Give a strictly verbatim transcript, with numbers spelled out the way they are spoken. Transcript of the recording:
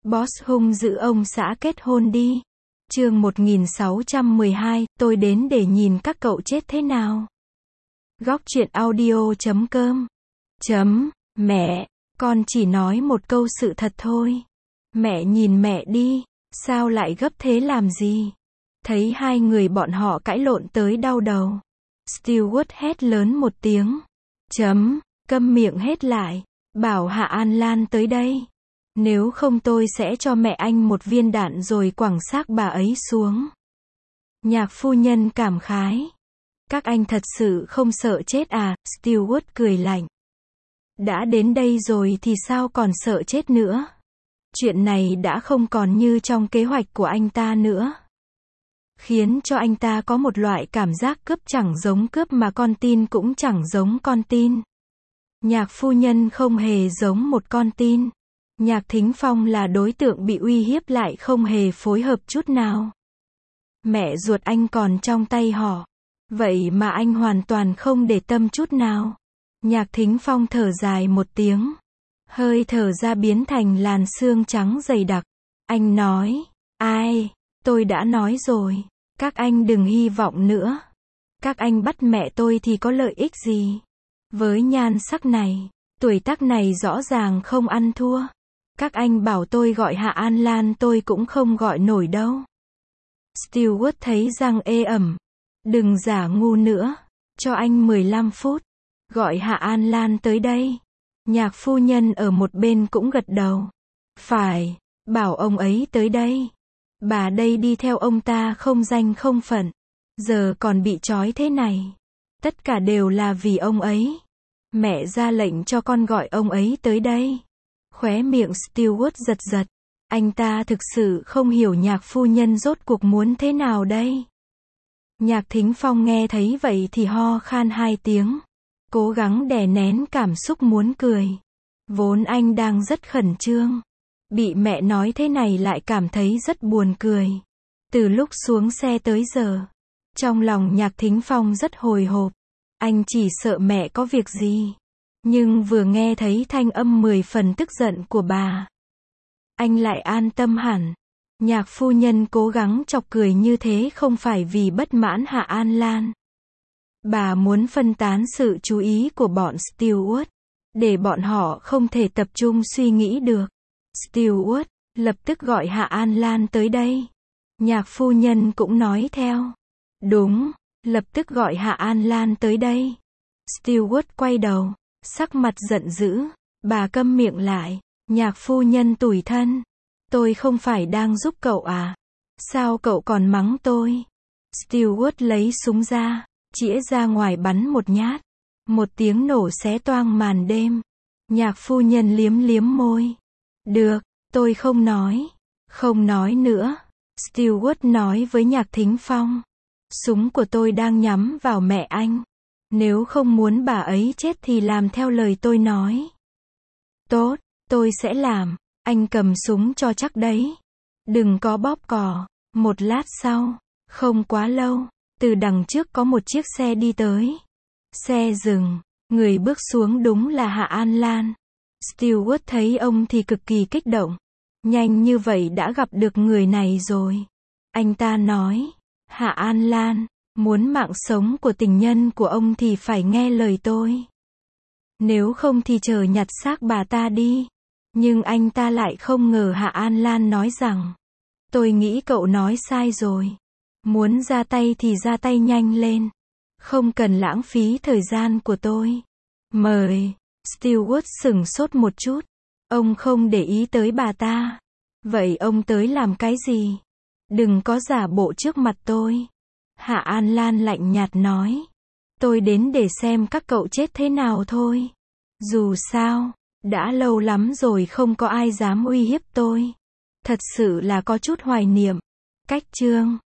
Boss hung dữ ông xã kết hôn đi. Chương một nghìn sáu trăm mười hai, tôi đến để nhìn các cậu chết thế nào. Góc truyện audio chấm com. Chấm, mẹ, con chỉ nói một câu sự thật thôi. Mẹ nhìn mẹ đi, sao lại gấp thế làm gì? Thấy hai người bọn họ cãi lộn tới đau đầu. Stewart hét lớn một tiếng. Chấm, câm miệng hết lại, bảo Hạ An Lan tới đây. Nếu không tôi sẽ cho mẹ anh một viên đạn rồi quẳng xác bà ấy xuống. Nhạc phu nhân cảm khái. Các anh thật sự không sợ chết à? Stewart cười lạnh. Đã đến đây rồi thì sao còn sợ chết nữa? Chuyện này đã không còn như trong kế hoạch của anh ta nữa. Khiến cho anh ta có một loại cảm giác cướp chẳng giống cướp mà con tin cũng chẳng giống con tin. Nhạc phu nhân không hề giống một con tin. Nhạc Thính Phong là đối tượng bị uy hiếp lại không hề phối hợp chút nào. Mẹ ruột anh còn trong tay họ. Vậy mà anh hoàn toàn không để tâm chút nào. Nhạc Thính Phong thở dài một tiếng. Hơi thở ra biến thành làn xương trắng dày đặc. Anh nói, ai, tôi đã nói rồi. Các anh đừng hy vọng nữa. Các anh bắt mẹ tôi thì có lợi ích gì? Với nhan sắc này, tuổi tác này rõ ràng không ăn thua. Các anh bảo tôi gọi Hạ An Lan tôi cũng không gọi nổi đâu. Stewart thấy răng ê ẩm. Đừng giả ngu nữa. Cho anh mười lăm phút. Gọi Hạ An Lan tới đây. Nhạc phu nhân ở một bên cũng gật đầu. Phải, bảo ông ấy tới đây. Bà đây đi theo ông ta không danh không phận. Giờ còn bị trói thế này. Tất cả đều là vì ông ấy. Mẹ ra lệnh cho con gọi ông ấy tới đây. Khóe miệng Stewart giật giật. Anh ta thực sự không hiểu nhạc phu nhân rốt cuộc muốn thế nào đây. Nhạc Thính Phong nghe thấy vậy thì ho khan hai tiếng. Cố gắng đè nén cảm xúc muốn cười. Vốn anh đang rất khẩn trương. Bị mẹ nói thế này lại cảm thấy rất buồn cười. Từ lúc xuống xe tới giờ, trong lòng Nhạc Thính Phong rất hồi hộp. Anh chỉ sợ mẹ có việc gì. Nhưng vừa nghe thấy thanh âm mười phần tức giận của bà, anh lại an tâm hẳn. Nhạc phu nhân cố gắng chọc cười như thế không phải vì bất mãn Hạ An Lan. Bà muốn phân tán sự chú ý của bọn Stewart, để bọn họ không thể tập trung suy nghĩ được. Stewart, lập tức gọi Hạ An Lan tới đây. Nhạc phu nhân cũng nói theo. Đúng, lập tức gọi Hạ An Lan tới đây. Stewart quay đầu, sắc mặt giận dữ. Bà câm miệng lại. Nhạc phu nhân tủi thân. Tôi không phải đang giúp cậu à? Sao cậu còn mắng tôi? Stewart lấy súng ra, chĩa ra ngoài bắn một nhát. Một tiếng nổ xé toang màn đêm. Nhạc phu nhân liếm liếm môi. Được, tôi không nói. Không nói nữa. Stewart nói với Nhạc Thính Phong. Súng của tôi đang nhắm vào mẹ anh. Nếu không muốn bà ấy chết thì làm theo lời tôi nói. Tốt, tôi sẽ làm. Anh cầm súng cho chắc đấy. Đừng có bóp cò. Một lát sau, không quá lâu, từ đằng trước có một chiếc xe đi tới. Xe dừng, người bước xuống đúng là Hạ An Lan. Stewart thấy ông thì cực kỳ kích động. Nhanh như vậy đã gặp được người này rồi. Anh ta nói, Hạ An Lan, muốn mạng sống của tình nhân của ông thì phải nghe lời tôi. Nếu không thì chờ nhặt xác bà ta đi. Nhưng anh ta lại không ngờ Hạ An Lan nói rằng, tôi nghĩ cậu nói sai rồi. Muốn ra tay thì ra tay nhanh lên. Không cần lãng phí thời gian của tôi. Mời. Stewart sửng sốt một chút. Ông không để ý tới bà ta. Vậy ông tới làm cái gì? Đừng có giả bộ trước mặt tôi. Hạ An Lan lạnh nhạt nói. Tôi đến để xem các cậu chết thế nào thôi. Dù sao, đã lâu lắm rồi không có ai dám uy hiếp tôi. Thật sự là có chút hoài niệm. Cách chương